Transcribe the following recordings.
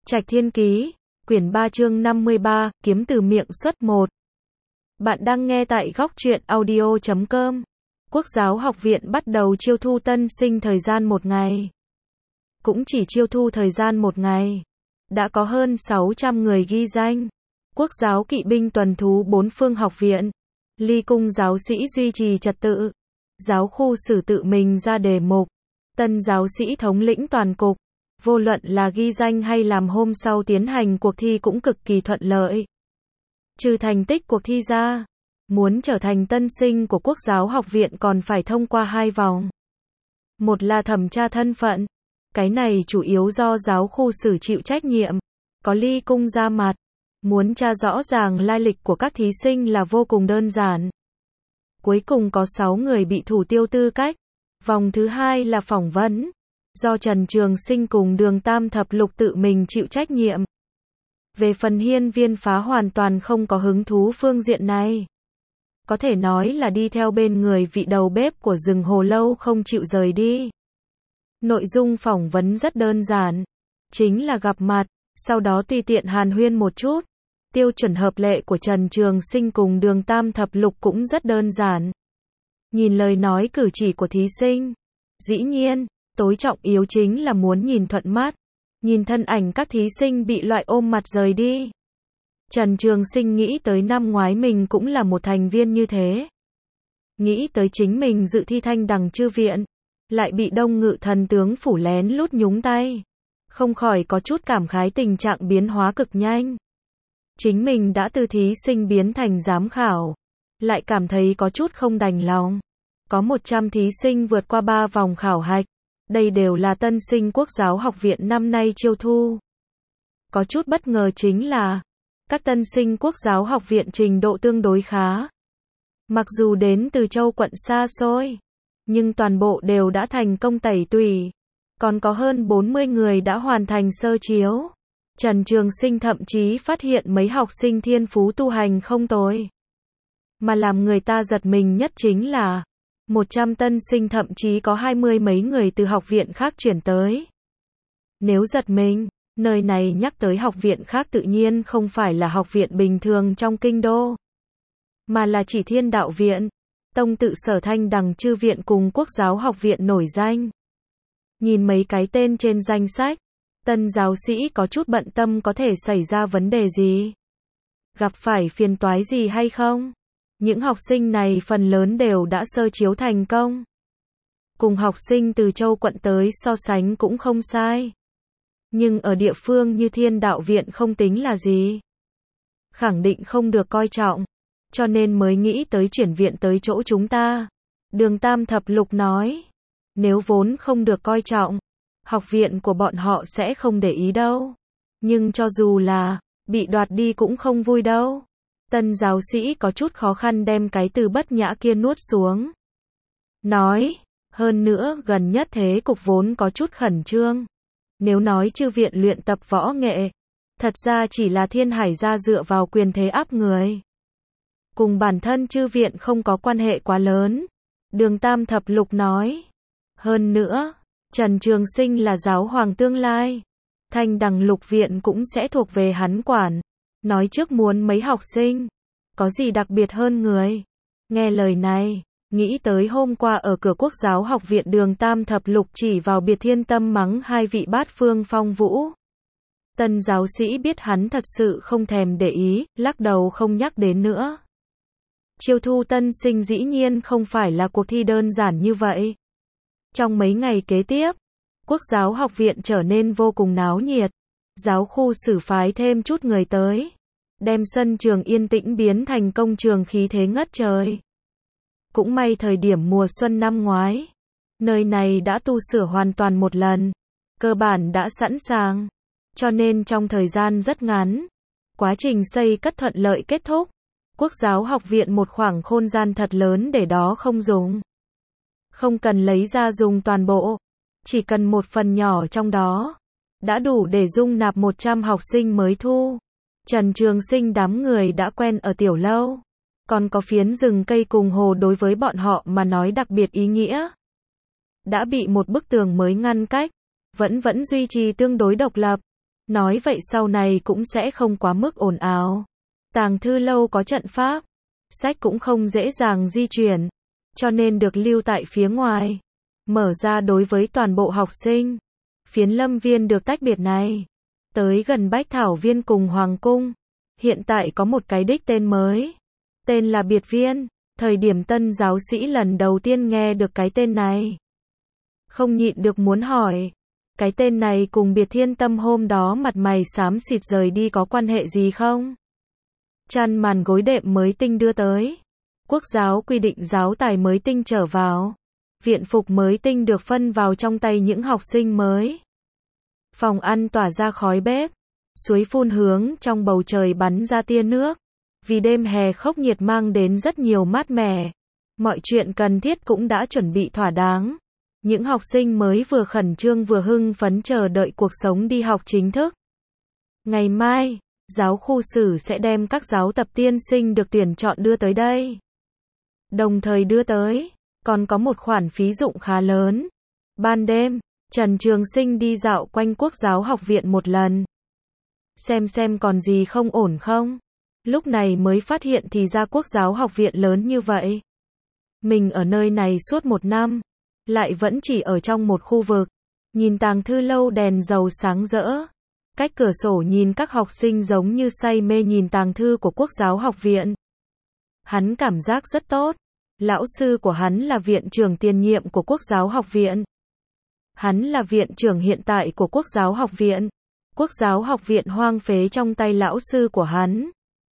Trạch Thiên Ký, quyển 3 chương 53, kiếm từ miệng xuất 1. Bạn đang nghe tại góc truyện audio.com. Quốc giáo học viện bắt đầu chiêu thu tân sinh thời gian 1 ngày. Cũng chỉ chiêu thu thời gian 1 ngày. Đã có hơn 600 người ghi danh. Quốc giáo kỵ binh tuần thú 4 phương học viện. Ly cung giáo sĩ duy trì trật tự. Giáo khu sử tự mình ra đề mục. Tân giáo sĩ thống lĩnh toàn cục. Vô luận là ghi danh hay làm hôm sau tiến hành cuộc thi cũng cực kỳ thuận lợi. Trừ thành tích cuộc thi ra, muốn trở thành tân sinh của Quốc giáo học viện còn phải thông qua 2 vòng. Một là thẩm tra thân phận. Cái này chủ yếu do giáo khu sử chịu trách nhiệm. Có ly cung ra mặt. Muốn tra rõ ràng lai lịch của các thí sinh là vô cùng đơn giản. Cuối cùng có 6 người bị thủ tiêu tư cách. Vòng thứ 2 là phỏng vấn. Do Trần Trường Sinh cùng Đường Tam Thập Lục tự mình chịu trách nhiệm. Về phần Hiên Viên Phá hoàn toàn không có hứng thú phương diện này. Có thể nói là đi theo bên người vị đầu bếp của rừng Hồ Lâu không chịu rời đi. Nội dung phỏng vấn rất đơn giản. Chính là gặp mặt, sau đó tùy tiện hàn huyên một chút. Tiêu chuẩn hợp lệ của Trần Trường Sinh cùng Đường Tam Thập Lục cũng rất đơn giản. Nhìn lời nói cử chỉ của thí sinh. Dĩ nhiên, tối trọng yếu chính là muốn nhìn thuận mắt. Nhìn thân ảnh các thí sinh bị loại ôm mặt rời đi. Trần Trường Sinh nghĩ tới năm ngoái mình cũng là một thành viên như thế. Nghĩ tới chính mình dự thi Thanh Đằng Chư Viện. Lại bị Đông Ngự Thần tướng phủ lén lút nhúng tay. Không khỏi có chút cảm khái tình trạng biến hóa cực nhanh. Chính mình đã từ thí sinh biến thành giám khảo. Lại cảm thấy có chút không đành lòng. Có 100 thí sinh vượt qua 3 vòng khảo hạch. Đây đều là tân sinh Quốc giáo học viện năm nay chiêu thu. Có chút bất ngờ chính là, các tân sinh Quốc giáo học viện trình độ tương đối khá. Mặc dù đến từ châu quận xa xôi, nhưng toàn bộ đều đã thành công tẩy tùy. Còn có hơn 40 người đã hoàn thành sơ chiếu. Trần Trường Sinh thậm chí phát hiện mấy học sinh thiên phú tu hành không tồi. Mà làm người ta giật mình nhất chính là 100 tân sinh thậm chí có 20 mấy người từ học viện khác chuyển tới. Nếu giật mình, nơi này nhắc tới học viện khác tự nhiên không phải là học viện bình thường trong kinh đô, mà là chỉ Thiên Đạo Viện, tông tự Sở Thanh Đằng Chư Viện cùng Quốc giáo học viện nổi danh. Nhìn mấy cái tên trên danh sách, tân giáo sĩ có chút bận tâm có thể xảy ra vấn đề gì. Gặp phải phiền toái gì hay không? Những học sinh này phần lớn đều đã sơ chiếu thành công. Cùng học sinh từ châu quận tới so sánh cũng không sai. Nhưng ở địa phương như Thiên Đạo Viện không tính là gì. Khẳng định không được coi trọng. Cho nên mới nghĩ tới chuyển viện tới chỗ chúng ta. Đường Tam Thập Lục nói. Nếu vốn không được coi trọng, học viện của bọn họ sẽ không để ý đâu. Nhưng cho dù là bị đoạt đi cũng không vui đâu. Tân giáo sĩ có chút khó khăn đem cái từ bất nhã kia nuốt xuống. Nói, hơn nữa gần nhất thế cục vốn có chút khẩn trương. Nếu nói chư viện luyện tập võ nghệ, thật ra chỉ là Thiên Hải gia dựa vào quyền thế áp người. Cùng bản thân chư viện không có quan hệ quá lớn. Đường Tam Thập Lục nói. Hơn nữa, Trần Trường Sinh là giáo hoàng tương lai. Thanh Đằng Lục Viện cũng sẽ thuộc về hắn quản. Nói trước muốn mấy học sinh, có gì đặc biệt hơn người. Nghe lời này, nghĩ tới hôm qua ở cửa Quốc giáo học viện Đường Tam Thập Lục chỉ vào Biệt Thiên Tâm mắng 2 vị bát phương phong vũ. Tân giáo sĩ biết hắn thật sự không thèm để ý, lắc đầu không nhắc đến nữa. Chiêu thu tân sinh dĩ nhiên không phải là cuộc thi đơn giản như vậy. Trong mấy ngày kế tiếp, Quốc giáo học viện trở nên vô cùng náo nhiệt. Giáo khu sử phái thêm chút người tới, đem sân trường yên tĩnh biến thành công trường khí thế ngất trời. Cũng may thời điểm mùa xuân năm ngoái, nơi này đã tu sửa hoàn toàn một lần, cơ bản đã sẵn sàng, cho nên trong thời gian rất ngắn, quá trình xây cất thuận lợi kết thúc. Quốc giáo học viện một khoảng không gian thật lớn để đó không dùng. Không cần lấy ra dùng toàn bộ, chỉ cần một phần nhỏ trong đó. Đã đủ để dung nạp 100 học sinh mới thu. Trần Trường Sinh đám người đã quen ở tiểu lâu. Còn có phiến rừng cây cùng hồ đối với bọn họ mà nói đặc biệt ý nghĩa. Đã bị một bức tường mới ngăn cách. Vẫn duy trì tương đối độc lập. Nói vậy sau này cũng sẽ không quá mức ồn ào. Tàng thư lâu có trận pháp, sách cũng không dễ dàng di chuyển, cho nên được lưu tại phía ngoài, mở ra đối với toàn bộ học sinh. Phiến lâm viên được tách biệt này, tới gần Bách Thảo Viên cùng Hoàng Cung, hiện tại có một cái đích tên mới, tên là Biệt Viên. Thời điểm tân giáo sĩ lần đầu tiên nghe được cái tên này, không nhịn được muốn hỏi, cái tên này cùng Biệt Thiên Tâm hôm đó mặt mày xám xịt rời đi có quan hệ gì không? Chăn màn gối đệm mới tinh đưa tới, quốc giáo quy định giáo tài mới tinh trở vào, viện phục mới tinh được phân vào trong tay những học sinh mới. Phòng ăn tỏa ra khói bếp, suối phun hướng trong bầu trời bắn ra tia nước, vì đêm hè khốc nhiệt mang đến rất nhiều mát mẻ. Mọi chuyện cần thiết cũng đã chuẩn bị thỏa đáng. Những học sinh mới vừa khẩn trương vừa hưng phấn chờ đợi cuộc sống đi học chính thức. Ngày mai, giáo khu sử sẽ đem các giáo tập tiên sinh được tuyển chọn đưa tới đây. Đồng thời đưa tới, còn có một khoản phí dụng khá lớn. Ban đêm, Trần Trường Sinh đi dạo quanh quốc giáo học viện một lần. Xem còn gì không ổn không? Lúc này mới phát hiện thì ra quốc giáo học viện lớn như vậy. Mình ở nơi này suốt 1 năm, lại vẫn chỉ ở trong một khu vực. Nhìn tàng thư lâu đèn dầu sáng rỡ. Cách cửa sổ nhìn các học sinh giống như say mê nhìn tàng thư của quốc giáo học viện. Hắn cảm giác rất tốt. Lão sư của hắn là viện trưởng tiền nhiệm của quốc giáo học viện. Hắn là viện trưởng hiện tại của quốc giáo học viện. Quốc giáo học viện hoang phế trong tay lão sư của hắn.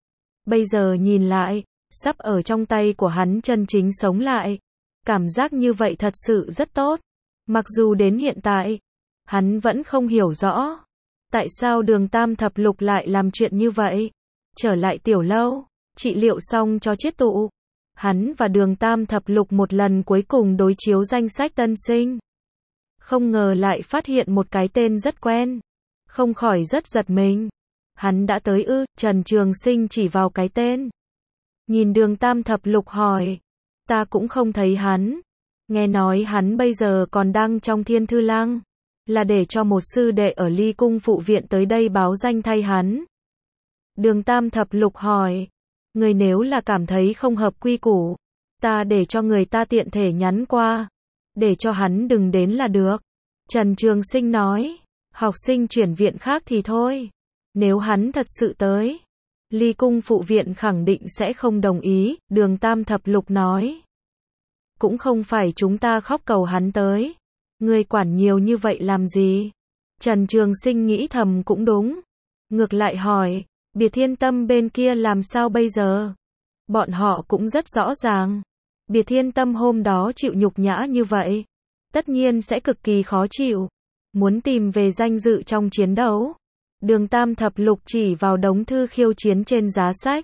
Bây giờ nhìn lại, sắp ở trong tay của hắn chân chính sống lại. Cảm giác như vậy thật sự rất tốt. Mặc dù đến hiện tại, hắn vẫn không hiểu rõ. Tại sao Đường Tam Thập Lục lại làm chuyện như vậy? Trở lại tiểu lâu, trị liệu xong cho chiết tụ. Hắn và Đường Tam Thập Lục một lần cuối cùng đối chiếu danh sách tân sinh. Không ngờ lại phát hiện một cái tên rất quen. Không khỏi rất giật mình. Hắn đã tới ư? Trần Trường Sinh chỉ vào cái tên. Nhìn Đường Tam Thập Lục hỏi. Ta cũng không thấy hắn. Nghe nói hắn bây giờ còn đang trong Thiên Thư Lăng. Là để cho một sư đệ ở Ly Cung phụ viện tới đây báo danh thay hắn. Đường Tam Thập Lục hỏi. Người nếu là cảm thấy không hợp quy củ, ta để cho người ta tiện thể nhắn qua. Để cho hắn đừng đến là được. Trần Trường Sinh nói. Học sinh chuyển viện khác thì thôi. Nếu hắn thật sự tới, Ly Cung phụ viện khẳng định sẽ không đồng ý. Đường Tam Thập Lục nói. Cũng không phải chúng ta khóc cầu hắn tới. Ngươi quản nhiều như vậy làm gì? Trần Trường Sinh nghĩ thầm cũng đúng. Ngược lại hỏi, Biệt Thiên Tâm bên kia làm sao bây giờ? Bọn họ cũng rất rõ ràng. Biệt Thiên Tâm hôm đó chịu nhục nhã như vậy, tất nhiên sẽ cực kỳ khó chịu. Muốn tìm về danh dự trong chiến đấu. Đường Tam Thập Lục chỉ vào đống thư khiêu chiến trên giá sách.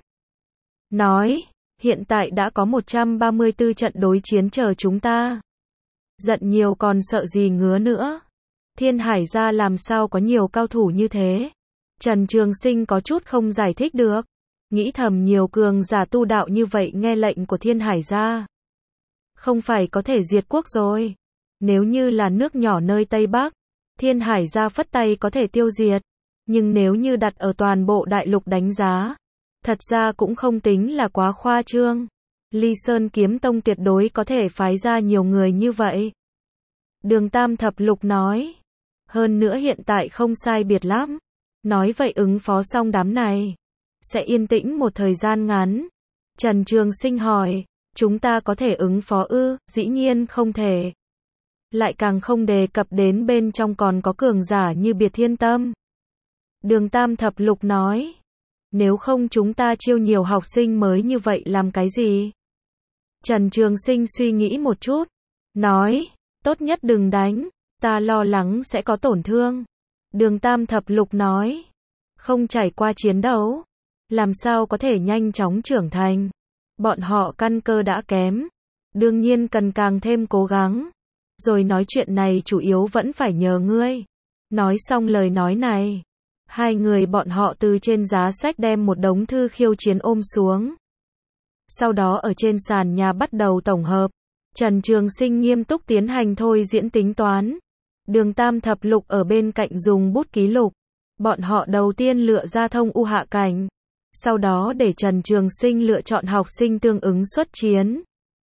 Nói, hiện tại đã có 134 trận đối chiến chờ chúng ta. Giận nhiều còn sợ gì ngứa nữa. Thiên Hải gia làm sao có nhiều cao thủ như thế? Trần Trường Sinh có chút không giải thích được. Nghĩ thầm nhiều cường giả tu đạo như vậy nghe lệnh của Thiên Hải gia, không phải có thể diệt quốc rồi. Nếu như là nước nhỏ nơi Tây Bắc, Thiên Hải gia phất tay có thể tiêu diệt. Nhưng nếu như đặt ở toàn bộ đại lục đánh giá, thật ra cũng không tính là quá khoa trương. Ly Sơn Kiếm Tông tuyệt đối có thể phái ra nhiều người như vậy. Đường Tam Thập Lục nói. Hơn nữa hiện tại không sai biệt lắm. Nói vậy ứng phó xong đám này, sẽ yên tĩnh một thời gian ngắn. Trần Trường Sinh hỏi. Chúng ta có thể ứng phó ư? Dĩ nhiên không thể. Lại càng không đề cập đến bên trong còn có cường giả như Biệt Thiên Tâm. Đường Tam Thập Lục nói. Nếu không chúng ta chiêu nhiều học sinh mới như vậy làm cái gì? Trần Trường Sinh suy nghĩ một chút. Nói. Tốt nhất đừng đánh. Ta lo lắng sẽ có tổn thương. Đường Tam Thập Lục nói. Không trải qua chiến đấu, làm sao có thể nhanh chóng trưởng thành? Bọn họ căn cơ đã kém. Đương nhiên cần càng thêm cố gắng. Rồi nói chuyện này chủ yếu vẫn phải nhờ ngươi. Nói xong lời nói này, hai người bọn họ từ trên giá sách đem một đống thư khiêu chiến ôm xuống. Sau đó ở trên sàn nhà bắt đầu tổng hợp. Trần Trường Sinh nghiêm túc tiến hành thôi diễn tính toán. Đường Tam Thập Lục ở bên cạnh dùng bút ký lục. Bọn họ đầu tiên lựa ra Thông U hạ cảnh, sau đó để Trần Trường Sinh lựa chọn học sinh tương ứng xuất chiến.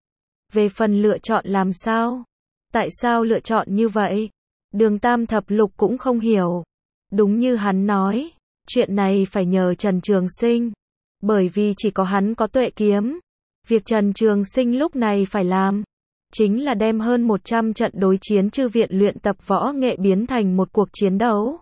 Về phần lựa chọn làm sao? Tại sao lựa chọn như vậy? Đường Tam Thập Lục cũng không hiểu. Đúng như hắn nói, chuyện này phải nhờ Trần Trường Sinh. Bởi vì chỉ có hắn có tuệ kiếm. Việc Trần Trường Sinh lúc này phải làm, chính là đem hơn 100 trận đối chiến chư viện luyện tập võ nghệ biến thành một cuộc chiến đấu.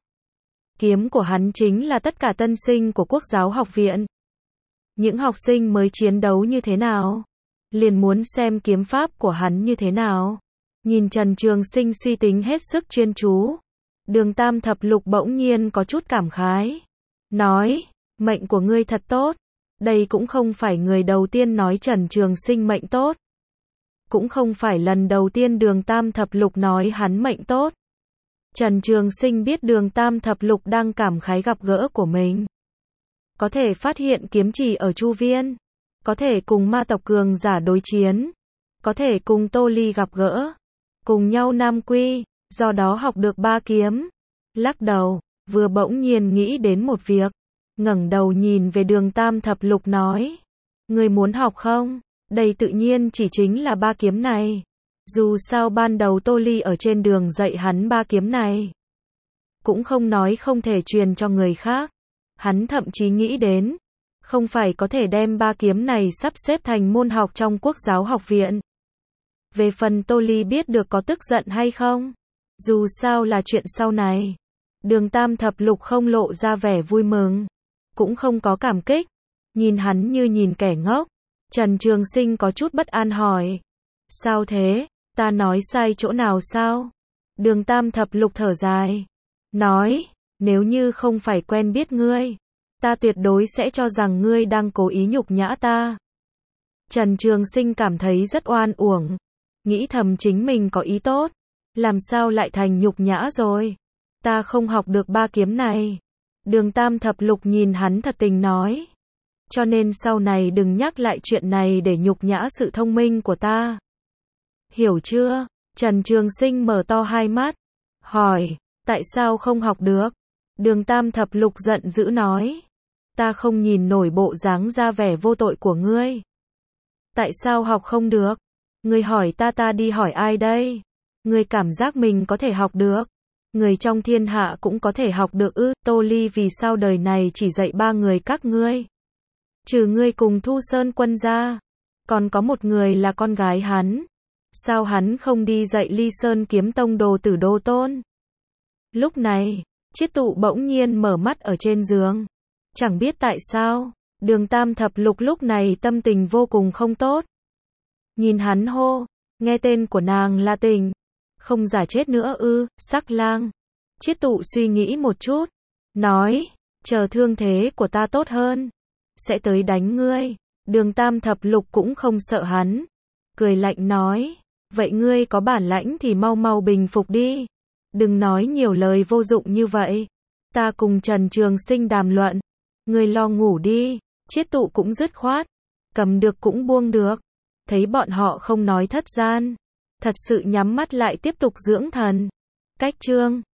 Kiếm của hắn chính là tất cả tân sinh của Quốc giáo học viện. Những học sinh mới chiến đấu như thế nào? Liền muốn xem kiếm pháp của hắn như thế nào. Nhìn Trần Trường Sinh suy tính hết sức chuyên chú. Đường Tam Thập Lục bỗng nhiên có chút cảm khái. Nói, mệnh của ngươi thật tốt. Đây cũng không phải người đầu tiên nói Trần Trường Sinh mệnh tốt. Cũng không phải lần đầu tiên Đường Tam Thập Lục nói hắn mệnh tốt. Trần Trường Sinh biết Đường Tam Thập Lục đang cảm khái gặp gỡ của mình. Có thể phát hiện kiếm chỉ ở Chu Viên. Có thể cùng ma tộc cường giả đối chiến. Có thể cùng Tô Ly gặp gỡ. Cùng nhau Nam Quy, do đó học được 3 kiếm. Lắc đầu, vừa bỗng nhiên nghĩ đến một việc. Ngẩng đầu nhìn về Đường Tam Thập Lục nói. Ngươi muốn học không? Đây tự nhiên chỉ chính là 3 kiếm này. Dù sao ban đầu Tô Ly ở trên đường dạy hắn 3 kiếm này. Cũng không nói không thể truyền cho người khác. Hắn thậm chí nghĩ đến, không phải có thể đem 3 kiếm này sắp xếp thành môn học trong Quốc giáo học viện. Về phần Tô Ly biết được có tức giận hay không? Dù sao là chuyện sau này. Đường Tam Thập Lục không lộ ra vẻ vui mừng. Cũng không có cảm kích. Nhìn hắn như nhìn kẻ ngốc. Trần Trường Sinh có chút bất an hỏi. Sao thế? Ta nói sai chỗ nào sao? Đường Tam Thập Lục thở dài. Nói, nếu như không phải quen biết ngươi, ta tuyệt đối sẽ cho rằng ngươi đang cố ý nhục nhã ta. Trần Trường Sinh cảm thấy rất oan uổng. Nghĩ thầm chính mình có ý tốt. Làm sao lại thành nhục nhã rồi? Ta không học được 3 kiếm này. Đường Tam Thập Lục nhìn hắn thật tình nói. Cho nên sau này đừng nhắc lại chuyện này để nhục nhã sự thông minh của ta. Hiểu chưa? Trần Trường Sinh mở to hai mắt. Hỏi, tại sao không học được? Đường Tam Thập Lục giận dữ nói. Ta không nhìn nổi bộ dáng ra vẻ vô tội của ngươi. Tại sao học không được? Ngươi hỏi ta đi hỏi ai đây? Ngươi cảm giác mình có thể học được. Người trong thiên hạ cũng có thể học được ư? Tô Ly vì sao đời này chỉ dạy 3 người các ngươi? Trừ ngươi cùng Thu Sơn Quân ra, còn có một người là con gái hắn. Sao hắn không đi dạy Ly Sơn Kiếm Tông Đồ Tử Đô Tôn? Lúc này, Chiết Tụ bỗng nhiên mở mắt ở trên giường. Chẳng biết tại sao, Đường Tam Thập Lục lúc này tâm tình vô cùng không tốt. Nhìn hắn hô, nghe tên của nàng là Tình. Không giả chết nữa ư? Sắc Lang. Chiết Tụ suy nghĩ một chút, nói, chờ thương thế của ta tốt hơn, sẽ tới đánh ngươi. Đường Tam Thập Lục cũng không sợ hắn, cười lạnh nói, vậy ngươi có bản lãnh thì mau mau bình phục đi. Đừng nói nhiều lời vô dụng như vậy. Ta cùng Trần Trường Sinh đàm luận. Ngươi lo ngủ đi. Chiết Tụ cũng dứt khoát. Cầm được cũng buông được. Thấy bọn họ không nói thất gian, thật sự nhắm mắt lại tiếp tục dưỡng thần. Cách chương